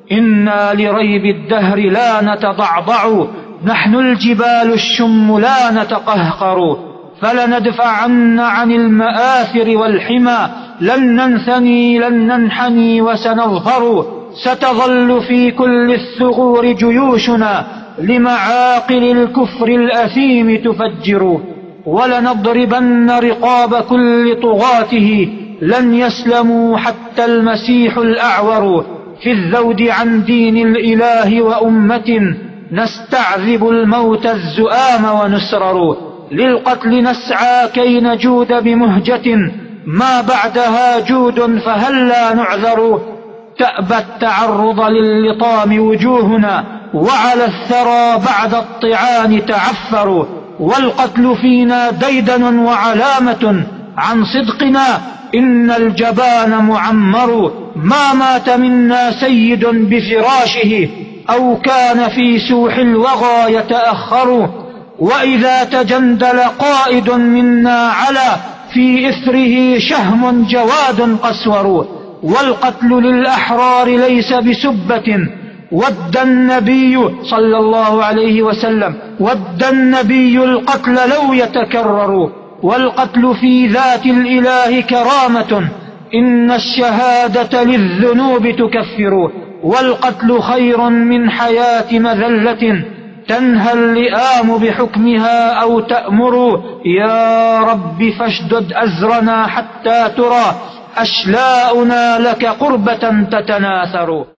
إنا لريب الدهر لا نتضعضع، نحن الجبال الشم لا نتقهقر، فلندفعن عن المآثر والحمى، لن ننثني لن ننحني وسنظفر، ستظل في كل الثغور جيوشنا لمعاقل الكفر الأثيم تفجر، ولنضربن رقاب كل طغاته، لن يسلموا حتى المسيح الأعور، في الذود عن دين الإله وأمة، نستعذب الموت الزؤام ونسرر، للقتل نسعى كي نجود بمهجة، ما بعدها جود فهلا نعذر، تأبى التعرض للطام وجوهنا، وعلى الثرى بعد الطعان تعفر، والقتل فينا ديدن وعلامة عن صدقنا، إن الجبان معمر، ما مات منا سيد بفراشه، أو كان في سوح الوغى يتأخر، وإذا تجندل قائد منا على في إثره شهم جواد قسور، والقتل للأحرار ليس بسبة، ود النبي صلى الله عليه وسلم، ود النبي القتل لو يتكرر، والقتل في ذات الإله كرامة، إن الشهادة للذنوب تكفر، والقتل خير من حياة مذلة، تنهى اللئام بحكمها أو تأمر، يا رب فاشدد أزرنا حتى ترى أشلاؤنا لك قربة تتناثر.